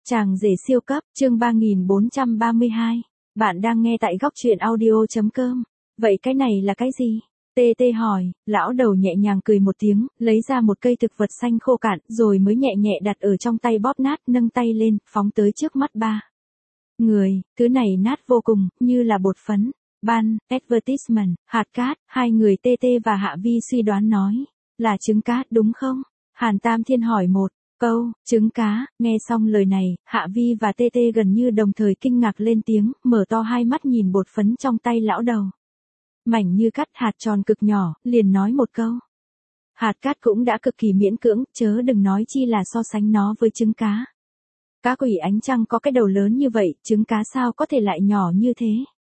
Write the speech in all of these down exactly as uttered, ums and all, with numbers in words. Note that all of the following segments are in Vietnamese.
Chàng rể siêu cấp, chương ba nghìn bốn trăm ba mươi hai. Bạn đang nghe tại góc truyện audio.com. Vậy cái này là cái gì? Tê tê hỏi, lão đầu nhẹ nhàng cười một tiếng, lấy ra một cây thực vật xanh khô cạn, rồi mới nhẹ nhẹ đặt ở trong tay bóp nát, nâng tay lên, phóng tới trước mắt ba người, thứ này nát vô cùng, như là bột phấn. Ban, advertisement, hạt cát, hai người Tê Tê và Hạ Vi suy đoán nói, là trứng cá đúng không? Hàn Tam Thiên hỏi một câu, trứng cá, nghe xong lời này, Hạ Vi và Tê Tê gần như đồng thời kinh ngạc lên tiếng, mở to hai mắt nhìn bột phấn trong tay lão đầu. Mảnh như cắt hạt tròn cực nhỏ, liền nói một câu. Hạt cát cũng đã cực kỳ miễn cưỡng, chớ đừng nói chi là so sánh nó với trứng cá. Cá quỷ ánh trăng có cái đầu lớn như vậy, trứng cá sao có thể lại nhỏ như thế?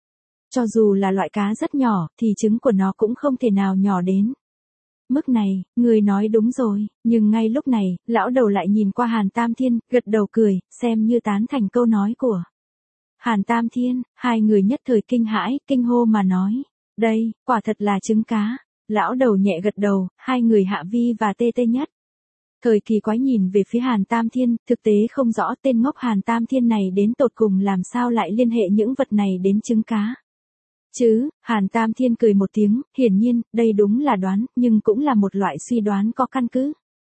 Cho dù là loại cá rất nhỏ, thì trứng của nó cũng không thể nào nhỏ đến mức này. Người nói đúng rồi, nhưng ngay lúc này, lão đầu lại nhìn qua Hàn Tam Thiên, gật đầu cười, xem như tán thành câu nói của Hàn Tam Thiên. Hai người nhất thời kinh hãi, kinh hô mà nói, đây, quả thật là trứng cá. Lão đầu nhẹ gật đầu, hai người Hạ Vi và Tê Tê nhất thời kỳ quái nhìn về phía Hàn Tam Thiên, thực tế không rõ tên ngốc Hàn Tam Thiên này đến tột cùng làm sao lại liên hệ những vật này đến trứng cá. Chứ, Hàn Tam Thiên cười một tiếng, hiển nhiên, đây đúng là đoán, nhưng cũng là một loại suy đoán có căn cứ.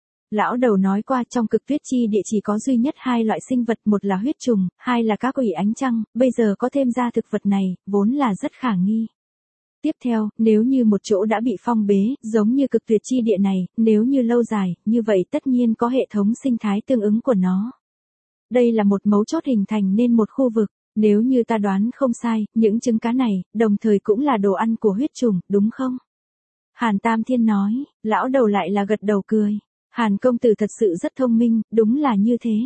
Lão đầu nói qua trong cực tuyết chi địa chỉ có duy nhất hai loại sinh vật, một là huyết trùng, hai là cá quỷ ánh trăng, bây giờ có thêm ra thực vật này, vốn là rất khả nghi. Tiếp theo, nếu như một chỗ đã bị phong bế, giống như cực tuyệt chi địa này, nếu như lâu dài, như vậy tất nhiên có hệ thống sinh thái tương ứng của nó. Đây là một mấu chốt hình thành nên một khu vực. Nếu như ta đoán không sai, những trứng cá này, đồng thời cũng là đồ ăn của huyết trùng, đúng không? Hàn Tam Thiên nói, lão đầu lại là gật đầu cười. Hàn công tử thật sự rất thông minh, đúng là như thế.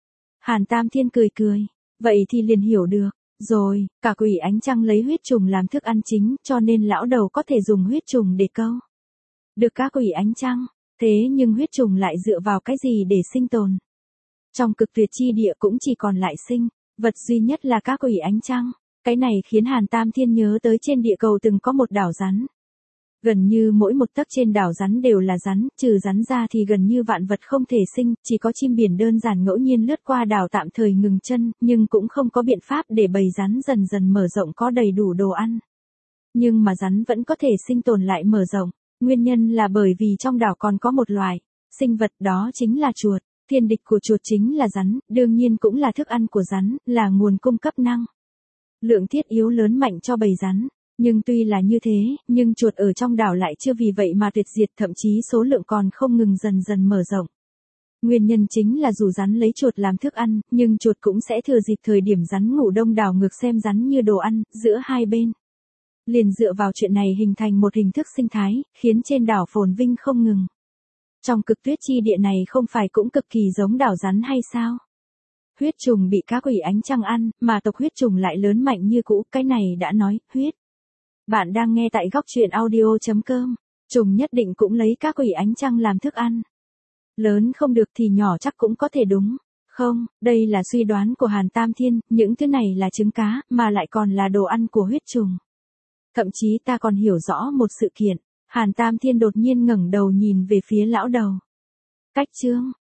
Hàn Tam Thiên cười cười, vậy thì liền hiểu được. Rồi, cả quỷ ánh trăng lấy huyết trùng làm thức ăn chính, cho nên lão đầu có thể dùng huyết trùng để câu được cá quỷ ánh trăng. Thế nhưng huyết trùng lại dựa vào cái gì để sinh tồn? Trong cực tuyệt chi địa cũng chỉ còn lại sinh vật duy nhất là cá quỷ ánh trăng. Cái này khiến Hàn Tam Thiên nhớ tới trên địa cầu từng có một đảo rắn. Gần như mỗi một tấc trên đảo rắn đều là rắn, trừ rắn ra thì gần như vạn vật không thể sinh, chỉ có chim biển đơn giản ngẫu nhiên lướt qua đảo tạm thời ngừng chân, nhưng cũng không có biện pháp để bầy rắn dần dần mở rộng có đầy đủ đồ ăn. Nhưng mà rắn vẫn có thể sinh tồn lại mở rộng, nguyên nhân là bởi vì trong đảo còn có một loài sinh vật, đó chính là chuột. Thiên địch của chuột chính là rắn, đương nhiên cũng là thức ăn của rắn, là nguồn cung cấp năng lượng thiết yếu lớn mạnh cho bầy rắn. Nhưng tuy là như thế, nhưng chuột ở trong đảo lại chưa vì vậy mà tuyệt diệt, thậm chí số lượng còn không ngừng dần dần mở rộng. Nguyên nhân chính là dù rắn lấy chuột làm thức ăn, nhưng chuột cũng sẽ thừa dịp thời điểm rắn ngủ đông đảo ngược xem rắn như đồ ăn, giữa hai bên. Liền dựa vào chuyện này hình thành một hình thức sinh thái, khiến trên đảo phồn vinh không ngừng. Trong cực tuyết chi địa này không phải cũng cực kỳ giống đảo rắn hay sao? Huyết trùng bị cá quỷ ánh trăng ăn, mà tộc huyết trùng lại lớn mạnh như cũ, cái này đã nói, huyết. Bạn đang nghe tại góc truyện audio.com. Trùng nhất định cũng lấy cá quỷ ánh trăng làm thức ăn. Lớn không được thì nhỏ chắc cũng có thể đúng. Không, đây là suy đoán của Hàn Tam Thiên, những thứ này là trứng cá, mà lại còn là đồ ăn của huyết trùng. Thậm chí ta còn hiểu rõ một sự kiện. Hàn Tam Thiên đột nhiên ngẩng đầu nhìn về phía lão đầu. Cách chương,